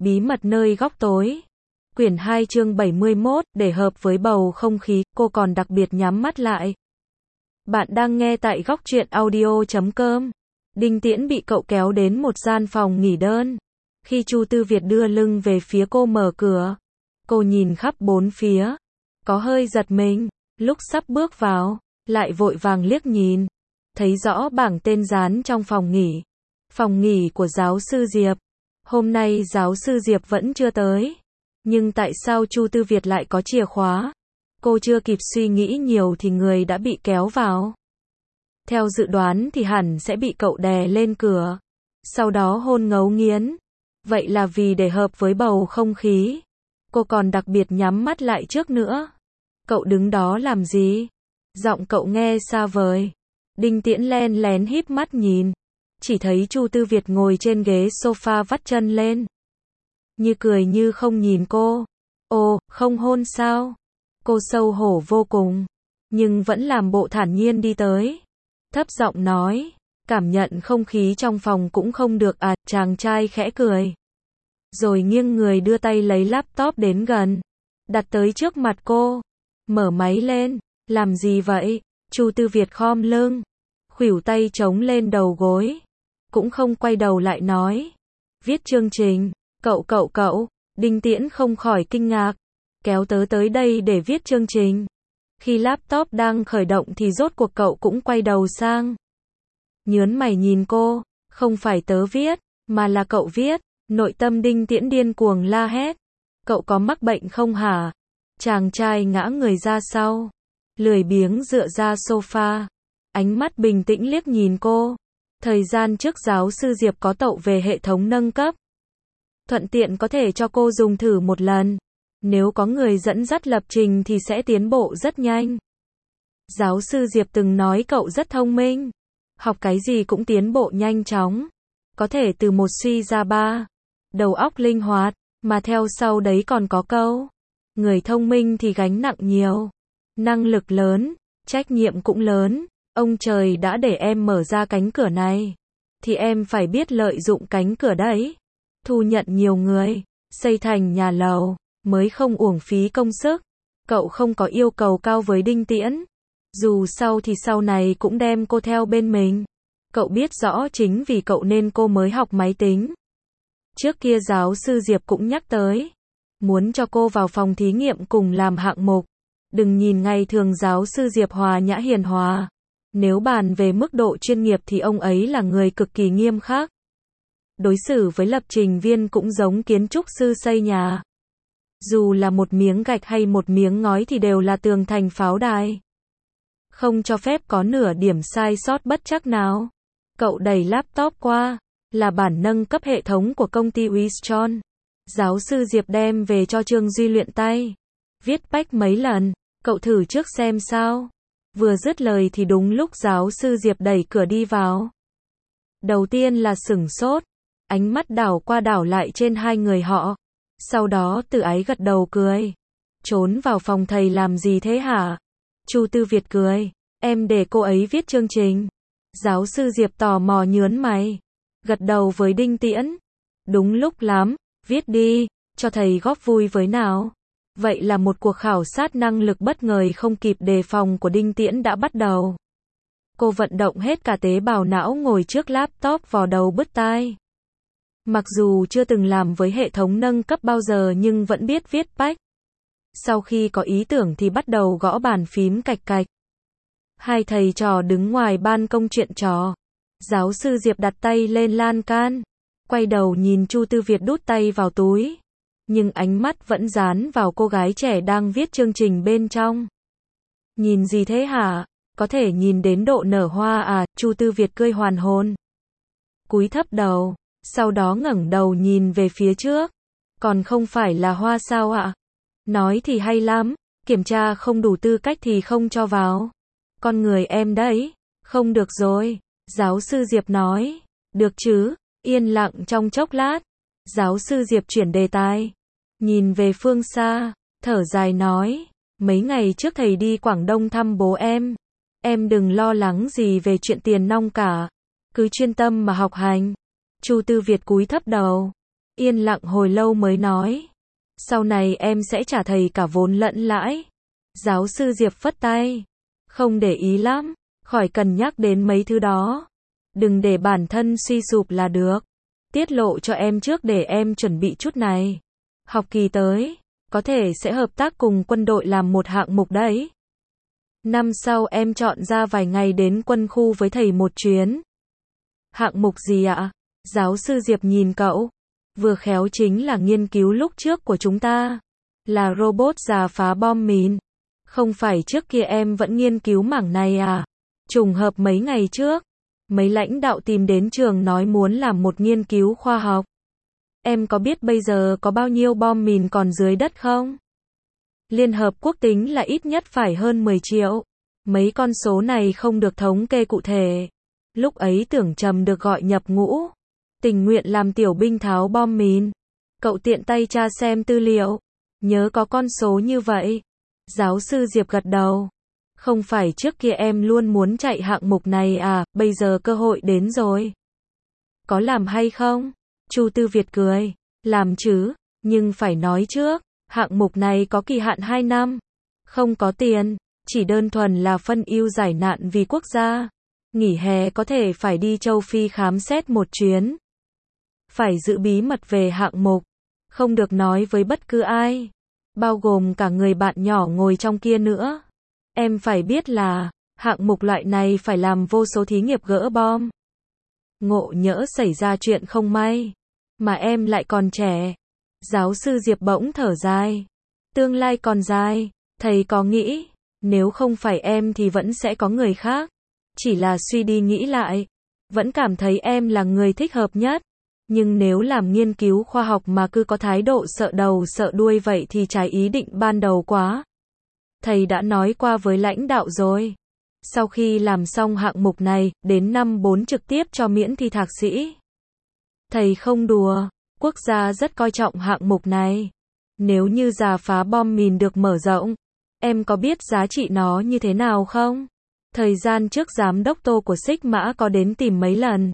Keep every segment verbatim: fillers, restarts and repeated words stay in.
Bí mật nơi góc tối. Quyển hai chương bảy mươi mốt, để hợp với bầu không khí, cô còn đặc biệt nhắm mắt lại. Bạn đang nghe tại góc truyện audio chấm com. Đinh Tiễn bị cậu kéo đến một gian phòng nghỉ đơn. Khi Chu Tư Việt đưa lưng về phía cô mở cửa, cô nhìn khắp bốn phía, có hơi giật mình, lúc sắp bước vào, lại vội vàng liếc nhìn, thấy rõ bảng tên dán trong phòng nghỉ. Phòng nghỉ của giáo sư Diệp. Hôm nay giáo sư Diệp vẫn chưa tới. Nhưng tại sao Chu Tư Việt lại có chìa khóa? Cô chưa kịp suy nghĩ nhiều thì người đã bị kéo vào. Theo dự đoán thì hẳn sẽ bị cậu đè lên cửa, sau đó hôn ngấu nghiến. Vậy là vì để hợp với bầu không khí, cô còn đặc biệt nhắm mắt lại trước nữa. Cậu đứng đó làm gì? Giọng cậu nghe xa vời. Đinh Tiễn len lén híp mắt nhìn, chỉ thấy Chu Tư Việt ngồi trên ghế sofa vắt chân lên, như cười như không nhìn cô. Ồ, không hôn sao? Cô xấu hổ vô cùng, nhưng vẫn làm bộ thản nhiên đi tới, thấp giọng nói. Cảm nhận không khí trong phòng cũng không được à, chàng trai khẽ cười. Rồi nghiêng người đưa tay lấy laptop đến gần, đặt tới trước mặt cô. Mở máy lên. Làm gì vậy? Chu Tư Việt khom lưng, khuỷu tay chống lên đầu gối, cũng không quay đầu lại nói. Viết chương trình. Cậu cậu cậu, Đinh Tiễn không khỏi kinh ngạc. Kéo tớ tới đây để viết chương trình. Khi laptop đang khởi động thì rốt cuộc cậu cũng quay đầu sang. Nhớn mày nhìn cô. Không phải tớ viết, mà là cậu viết. Nội tâm Đinh Tiễn điên cuồng la hét. Cậu có mắc bệnh không hả? Chàng trai ngã người ra sau, lười biếng dựa ra sofa, ánh mắt bình tĩnh liếc nhìn cô. Thời gian trước giáo sư Diệp có tậu về hệ thống nâng cấp, thuận tiện có thể cho cô dùng thử một lần. Nếu có người dẫn dắt lập trình thì sẽ tiến bộ rất nhanh. Giáo sư Diệp từng nói cậu rất thông minh, học cái gì cũng tiến bộ nhanh chóng, có thể từ một suy ra ba, đầu óc linh hoạt, mà theo sau đấy còn có câu, người thông minh thì gánh nặng nhiều, năng lực lớn, trách nhiệm cũng lớn. Ông trời đã để em mở ra cánh cửa này, thì em phải biết lợi dụng cánh cửa đấy. Thu nhận nhiều người, xây thành nhà lầu, mới không uổng phí công sức. Cậu không có yêu cầu cao với Đinh Tiễn. Dù sau thì sau này cũng đem cô theo bên mình. Cậu biết rõ chính vì cậu nên cô mới học máy tính. Trước kia giáo sư Diệp cũng nhắc tới, muốn cho cô vào phòng thí nghiệm cùng làm hạng mục. Đừng nhìn ngày thường giáo sư Diệp hòa nhã hiền hòa, nếu bàn về mức độ chuyên nghiệp thì ông ấy là người cực kỳ nghiêm khắc. Đối xử với lập trình viên cũng giống kiến trúc sư xây nhà. Dù là một miếng gạch hay một miếng ngói thì đều là tường thành pháo đài. Không cho phép có nửa điểm sai sót bất trắc nào. Cậu đẩy laptop qua, là bản nâng cấp hệ thống của công ty Wistron. Giáo sư Diệp đem về cho Trương Duy luyện tay, viết bách mấy lần. Cậu thử trước xem sao. Vừa dứt lời thì đúng lúc giáo sư Diệp đẩy cửa đi vào. Đầu tiên là sửng sốt, ánh mắt đảo qua đảo lại trên hai người họ. Sau đó Từ Ái gật đầu cười. Trốn vào phòng thầy làm gì thế hả? Chu Tư Việt cười. Em để cô ấy viết chương trình. Giáo sư Diệp tò mò nhớn mày, gật đầu với Đinh Tiễn. Đúng lúc lắm, viết đi, cho thầy góp vui với nào. Vậy là một cuộc khảo sát năng lực bất ngờ không kịp đề phòng của Đinh Tiễn đã bắt đầu. Cô vận động hết cả tế bào não ngồi trước laptop vò đầu bứt tai. Mặc dù chưa từng làm với hệ thống nâng cấp bao giờ nhưng vẫn biết viết bách. Sau khi có ý tưởng thì bắt đầu gõ bàn phím cạch cạch. Hai thầy trò đứng ngoài ban công chuyện trò. Giáo sư Diệp đặt tay lên lan can, quay đầu nhìn Chu Tư Việt đút tay vào túi, nhưng ánh mắt vẫn dán vào cô gái trẻ đang viết chương trình bên trong. Nhìn gì thế hả? Có thể nhìn đến độ nở hoa à? Chu Tư Việt cười hoàn hồn, cúi thấp đầu, sau đó ngẩng đầu nhìn về phía trước. Còn không phải là hoa sao ạ? Nói thì hay lắm, kiểm tra không đủ tư cách thì không cho vào. Con người em đấy. Không được rồi, giáo sư Diệp nói. Được chứ? Yên lặng trong chốc lát, giáo sư Diệp chuyển đề tài, nhìn về phương xa, thở dài nói. Mấy ngày trước thầy đi Quảng Đông thăm bố em. Em đừng lo lắng gì về chuyện tiền nong cả, cứ chuyên tâm mà học hành. Chu Tư Việt cúi thấp đầu, Yên lặng hồi lâu mới nói. Sau này em sẽ trả thầy cả vốn lẫn lãi. Giáo sư Diệp phất tay. Không để ý lắm, khỏi cần nhắc đến mấy thứ đó. Đừng để bản thân suy sụp là được. Tiết lộ cho em trước để em chuẩn bị chút này. Học kỳ tới, có thể sẽ hợp tác cùng quân đội làm một hạng mục đấy. Năm sau em chọn ra vài ngày đến quân khu với thầy một chuyến. Hạng mục gì ạ? Giáo sư Diệp nhìn cậu. Vừa khéo chính là nghiên cứu lúc trước của chúng ta. Là robot rà phá bom mìn. Không phải trước kia em vẫn nghiên cứu mảng này à? Trùng hợp mấy ngày trước, mấy lãnh đạo tìm đến trường nói muốn làm một nghiên cứu khoa học. Em có biết bây giờ có bao nhiêu bom mìn còn dưới đất không? Liên Hợp Quốc tính là ít nhất phải hơn mười triệu. Mấy con số này không được thống kê cụ thể. Lúc ấy Tưởng Trầm được gọi nhập ngũ, tình nguyện làm tiểu binh tháo bom mìn. Cậu tiện tay tra xem tư liệu, nhớ có con số như vậy. Giáo sư Diệp gật đầu. Không phải trước kia em luôn muốn chạy hạng mục này à, bây giờ cơ hội đến rồi. Có làm hay không? Chu Tư Việt cười. Làm chứ, nhưng phải nói trước, hạng mục này có kỳ hạn hai năm. Không có tiền, chỉ đơn thuần là phân ưu giải nạn vì quốc gia. Nghỉ hè có thể phải đi châu Phi khám xét một chuyến. Phải giữ bí mật về hạng mục, không được nói với bất cứ ai, bao gồm cả người bạn nhỏ ngồi trong kia nữa. Em phải biết là, hạng mục loại này phải làm vô số thí nghiệm gỡ bom. Ngộ nhỡ xảy ra chuyện không may, mà em lại còn trẻ. Giáo sư Diệp bỗng thở dài. Tương lai còn dài, thầy có nghĩ, nếu không phải em thì vẫn sẽ có người khác. Chỉ là suy đi nghĩ lại, vẫn cảm thấy em là người thích hợp nhất. Nhưng nếu làm nghiên cứu khoa học mà cứ có thái độ sợ đầu sợ đuôi vậy thì trái ý định ban đầu quá. Thầy đã nói qua với lãnh đạo rồi. Sau khi làm xong hạng mục này, đến năm bốn trực tiếp cho miễn thi thạc sĩ. Thầy không đùa, quốc gia rất coi trọng hạng mục này. Nếu như rà phá bom mìn được mở rộng, em có biết giá trị nó như thế nào không? Thời gian trước giám đốc Tô của Xích Mã có đến tìm mấy lần.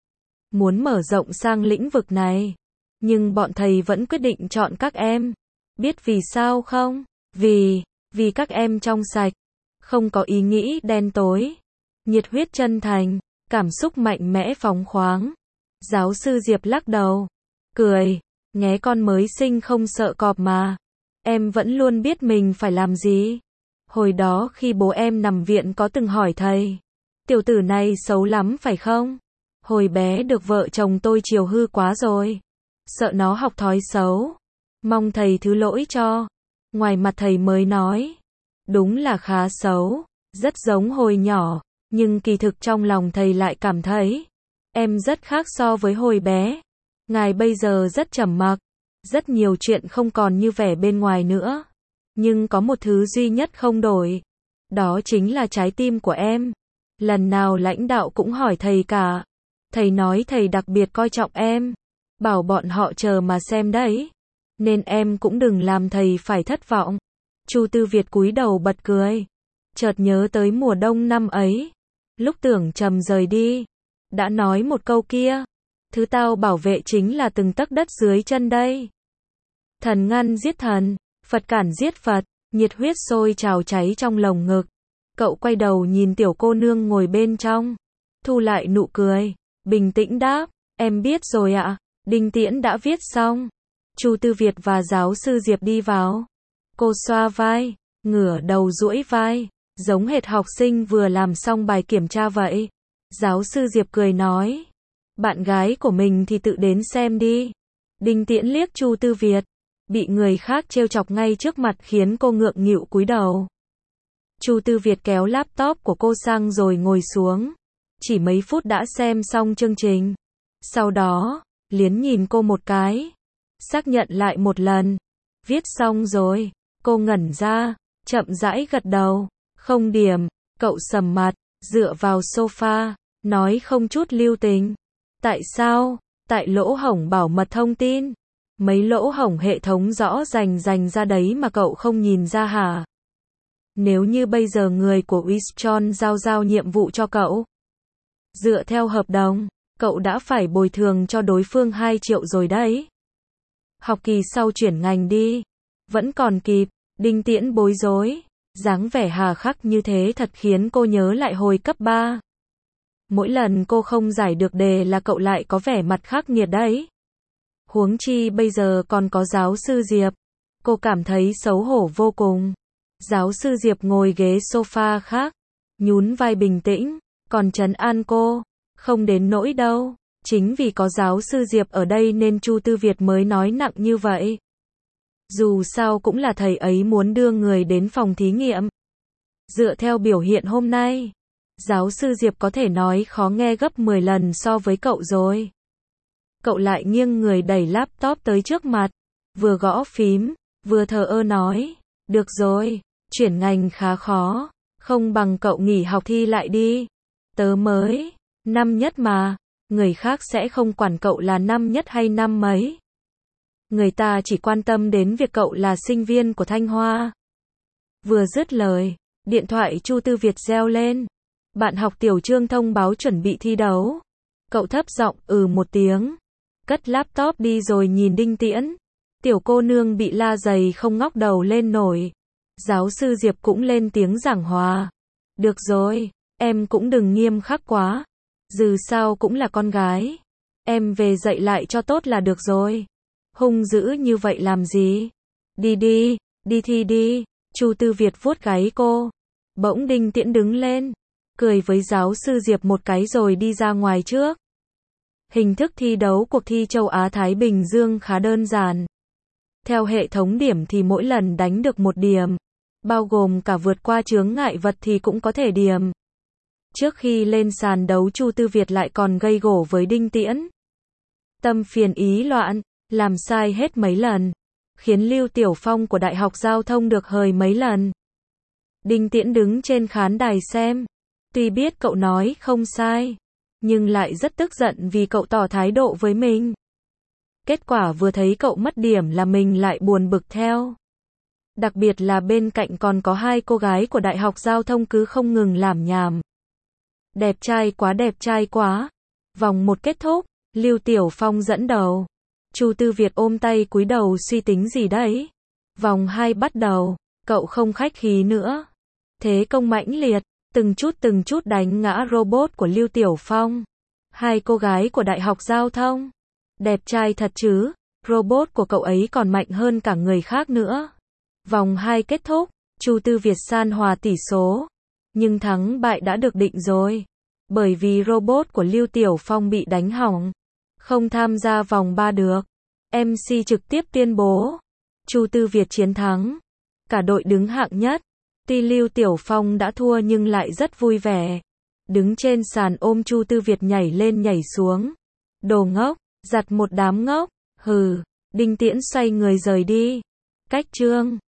Muốn mở rộng sang lĩnh vực này. Nhưng bọn thầy vẫn quyết định chọn các em. Biết vì sao không? Vì, vì các em trong sạch. Không có ý nghĩ đen tối. Nhiệt huyết chân thành. Cảm xúc mạnh mẽ phóng khoáng. Giáo sư Diệp lắc đầu. Cười. Nghé con mới sinh không sợ cọp mà. Em vẫn luôn biết mình phải làm gì. Hồi đó khi bố em nằm viện có từng hỏi thầy. Tiểu tử này xấu lắm phải không? Hồi bé được vợ chồng tôi chiều hư quá rồi. Sợ nó học thói xấu. Mong thầy thứ lỗi cho. Ngoài mặt thầy mới nói. Đúng là khá xấu. Rất giống hồi nhỏ. Nhưng kỳ thực trong lòng thầy lại cảm thấy. Em rất khác so với hồi bé. Ngài bây giờ rất trầm mặc. Rất nhiều chuyện không còn như vẻ bên ngoài nữa. Nhưng có một thứ duy nhất không đổi. Đó chính là trái tim của em. Lần nào lãnh đạo cũng hỏi thầy cả. Thầy nói thầy đặc biệt coi trọng em. Bảo bọn họ chờ mà xem đấy. Nên em cũng đừng làm thầy phải thất vọng. Chu Tư Việt cúi đầu bật cười. Chợt nhớ tới mùa đông năm ấy. Lúc Tưởng Trầm rời đi. Đã nói một câu kia. Thứ tao bảo vệ chính là từng tấc đất dưới chân đây. Thần ngăn giết thần. Phật cản giết Phật. Nhiệt huyết sôi trào cháy trong lồng ngực. Cậu quay đầu nhìn tiểu cô nương ngồi bên trong. Thu lại nụ cười. Bình tĩnh đáp. Em biết rồi ạ. Đinh Tiễn đã viết xong. Chu Tư Việt và giáo sư Diệp đi vào. Cô xoa vai. Ngửa đầu duỗi vai. Giống hệt học sinh vừa làm xong bài kiểm tra vậy. Giáo sư Diệp cười nói. Bạn gái của mình thì tự đến xem đi. Đinh Tiễn liếc Chu Tư Việt. Bị người khác trêu chọc ngay trước mặt khiến cô ngượng nghịu cúi đầu. Chu Tư Việt kéo laptop của cô sang rồi ngồi xuống. Chỉ mấy phút đã xem xong chương trình. Sau đó, liến nhìn cô một cái. Xác nhận lại một lần. Viết xong rồi. Cô ngẩn ra. Chậm rãi gật đầu. Không điểm. Cậu sầm mặt. Dựa vào sofa. Nói không chút lưu tình. Tại sao? Tại lỗ hổng bảo mật thông tin. Mấy lỗ hổng hệ thống rõ rành rành ra đấy mà cậu không nhìn ra hả? Nếu như bây giờ người của Wistron giao giao nhiệm vụ cho cậu. Dựa theo hợp đồng, cậu đã phải bồi thường cho đối phương hai triệu rồi đấy. học kỳ sau chuyển ngành đi. Vẫn còn kịp, Đinh Tiễn bối rối. Dáng vẻ hà khắc như thế thật khiến cô nhớ lại hồi cấp ba. Mỗi lần cô không giải được đề là cậu lại có vẻ mặt khắc nghiệt đấy. Huống chi bây giờ còn có giáo sư Diệp. Cô cảm thấy xấu hổ vô cùng. Giáo sư Diệp ngồi ghế sofa khác, nhún vai bình tĩnh, còn trấn an cô. Không đến nỗi đâu. Chính vì có giáo sư Diệp ở đây nên Chu Tư Việt mới nói nặng như vậy. Dù sao cũng là thầy ấy muốn đưa người đến phòng thí nghiệm. Dựa theo biểu hiện hôm nay, giáo sư Diệp có thể nói khó nghe gấp mười lần so với cậu rồi. Cậu lại nghiêng người đẩy laptop tới trước mặt, vừa gõ phím, vừa thờ ơ nói, được rồi, chuyển ngành khá khó, không bằng cậu nghỉ học thi lại đi. Tớ mới, năm nhất mà, người khác sẽ không quản cậu là năm nhất hay năm mấy. Người ta chỉ quan tâm đến việc cậu là sinh viên của Thanh Hoa. Vừa dứt lời, điện thoại Chu Tư Việt reo lên. Bạn học Tiểu Trương thông báo chuẩn bị thi đấu. Cậu thấp giọng ừ một tiếng, cất laptop đi rồi nhìn Đinh Tiễn. Tiểu cô nương bị la dày không ngóc đầu lên nổi. Giáo sư Diệp cũng lên tiếng giảng hòa. Được rồi, em cũng đừng nghiêm khắc quá. Dù sao cũng là con gái. Em về dạy lại cho tốt là được rồi. Hung dữ như vậy làm gì? Đi đi, đi thi đi. Chu Tư Việt vuốt gáy cô. Bỗng Đinh Tiễn đứng lên, cười với giáo sư Diệp một cái rồi đi ra ngoài trước. Hình thức thi đấu cuộc thi châu Á Thái Bình Dương khá đơn giản. Theo hệ thống điểm thì mỗi lần đánh được một điểm, bao gồm cả vượt qua chướng ngại vật thì cũng có thể điểm. Trước khi lên sàn đấu Chu Tư Việt lại còn gây gổ với Đinh Tiễn. Tâm phiền ý loạn, làm sai hết mấy lần, khiến Lưu Tiểu Phong của Đại học Giao thông được hời mấy lần. Đinh Tiễn đứng trên khán đài xem, tuy biết cậu nói không sai, nhưng lại rất tức giận vì cậu tỏ thái độ với mình. Kết quả vừa thấy cậu mất điểm là mình lại buồn bực theo. Đặc biệt là bên cạnh còn có hai cô gái của Đại học Giao thông cứ không ngừng làm nhảm. Đẹp trai quá, đẹp trai quá. Vòng một kết thúc, Lưu Tiểu Phong dẫn đầu. Chu Tư Việt ôm tay cúi đầu suy tính gì đấy. Vòng hai bắt đầu, cậu không khách khí nữa. Thế công mãnh liệt, từng chút từng chút đánh ngã robot của Lưu Tiểu Phong. Hai cô gái của Đại học Giao thông. Đẹp trai thật chứ, robot của cậu ấy còn mạnh hơn cả người khác nữa. Vòng hai kết thúc, Chu Tư Việt san hòa tỷ số. Nhưng thắng bại đã được định rồi. Bởi vì robot của Lưu Tiểu Phong bị đánh hỏng, không tham gia vòng ba được. em xê trực tiếp tuyên bố, Chu Tư Việt chiến thắng. Cả đội đứng hạng nhất. Tuy Lưu Tiểu Phong đã thua nhưng lại rất vui vẻ. Đứng trên sàn ôm Chu Tư Việt nhảy lên nhảy xuống. Đồ ngốc, giặt một đám ngốc. Hừ, Đinh Tiễn xoay người rời đi. Cách chương